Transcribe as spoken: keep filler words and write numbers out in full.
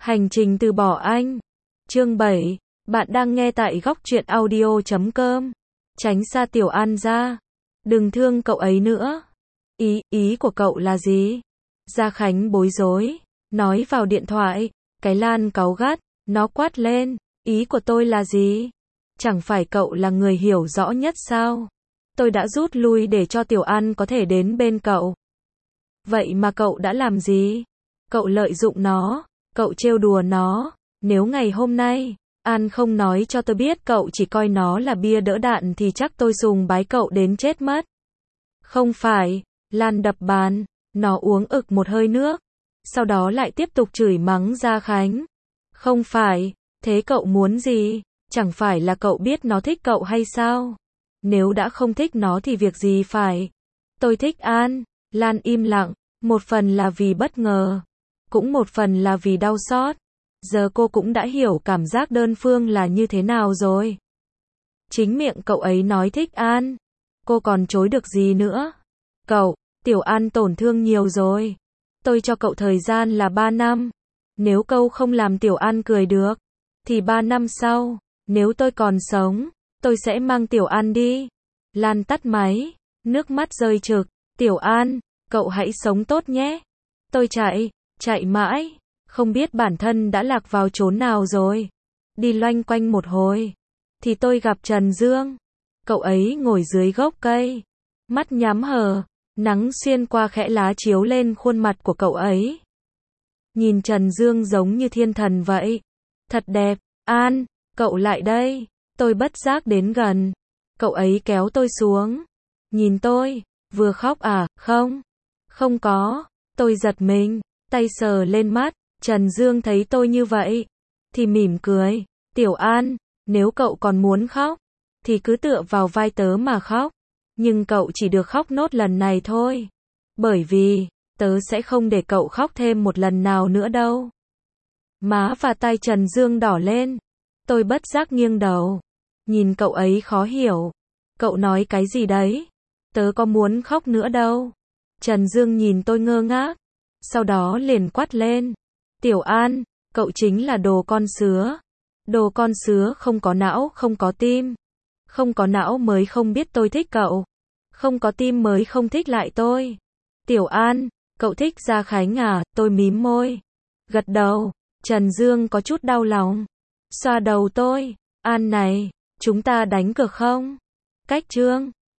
Hành trình từ bỏ anh. Chương bảy. Bạn đang nghe tại góc truyện audio chấm com. Tránh xa Tiểu An ra. Đừng thương cậu ấy nữa. Ý, ý của cậu là gì? Gia Khánh bối rối. Nói vào điện thoại. Cái Lan cáu gắt. Nó quát lên. Ý của tôi là gì? Chẳng phải cậu là người hiểu rõ nhất sao? Tôi đã rút lui để cho Tiểu An có thể đến bên cậu. Vậy mà cậu đã làm gì? Cậu lợi dụng nó. Cậu trêu đùa nó. Nếu ngày hôm nay, An không nói cho tôi biết cậu chỉ coi nó là bia đỡ đạn thì chắc tôi sùng bái cậu đến chết mất. Không phải. Lan đập bàn. Nó uống ực một hơi nước. Sau đó lại tiếp tục chửi mắng Gia Khánh. Không phải. Thế cậu muốn gì? Chẳng phải là cậu biết nó thích cậu hay sao? Nếu đã không thích nó thì việc gì phải? Tôi thích An. Lan im lặng. Một phần là vì bất ngờ. Cũng một phần là vì đau xót. Giờ cô cũng đã hiểu cảm giác đơn phương là như thế nào rồi. Chính miệng cậu ấy nói thích An. Cô còn chối được gì nữa? Cậu, Tiểu An tổn thương nhiều rồi. Tôi cho cậu thời gian là ba năm. Nếu cậu không làm Tiểu An cười được, thì ba năm sau, nếu tôi còn sống, tôi sẽ mang Tiểu An đi. Lan tắt máy, nước mắt rơi trực. Tiểu An, cậu hãy sống tốt nhé. Tôi chạy, chạy mãi, không biết bản thân đã lạc vào chốn nào rồi. Đi loanh quanh một hồi, thì tôi gặp Trần Dương. Cậu ấy ngồi dưới gốc cây, mắt nhắm hờ, nắng xuyên qua khẽ lá chiếu lên khuôn mặt của cậu ấy. Nhìn Trần Dương giống như thiên thần vậy. Thật đẹp. An, cậu lại đây. Tôi bất giác đến gần. Cậu ấy kéo tôi xuống. Nhìn tôi. Vừa khóc à? Không. Không có. Tôi giật mình. Tay sờ lên mắt. Trần Dương thấy tôi như vậy, thì mỉm cười. Tiểu An, nếu cậu còn muốn khóc, thì cứ tựa vào vai tớ mà khóc. Nhưng cậu chỉ được khóc nốt lần này thôi. Bởi vì, tớ sẽ không để cậu khóc thêm một lần nào nữa đâu. Má và tay Trần Dương đỏ lên. Tôi bất giác nghiêng đầu. Nhìn cậu ấy khó hiểu. Cậu nói cái gì đấy? Tớ có muốn khóc nữa đâu. Trần Dương nhìn tôi ngơ ngác. Sau đó liền quát lên. Tiểu An, cậu chính là đồ con sứa. Đồ con sứa không có não, không có tim. Không có não mới không biết tôi thích cậu. Không có tim mới không thích lại tôi. Tiểu An, cậu thích Gia Khánh à? Tôi mím môi. Gật đầu. Trần Dương có chút đau lòng. Xoa đầu tôi. An này, chúng ta đánh cược không? Cách chương.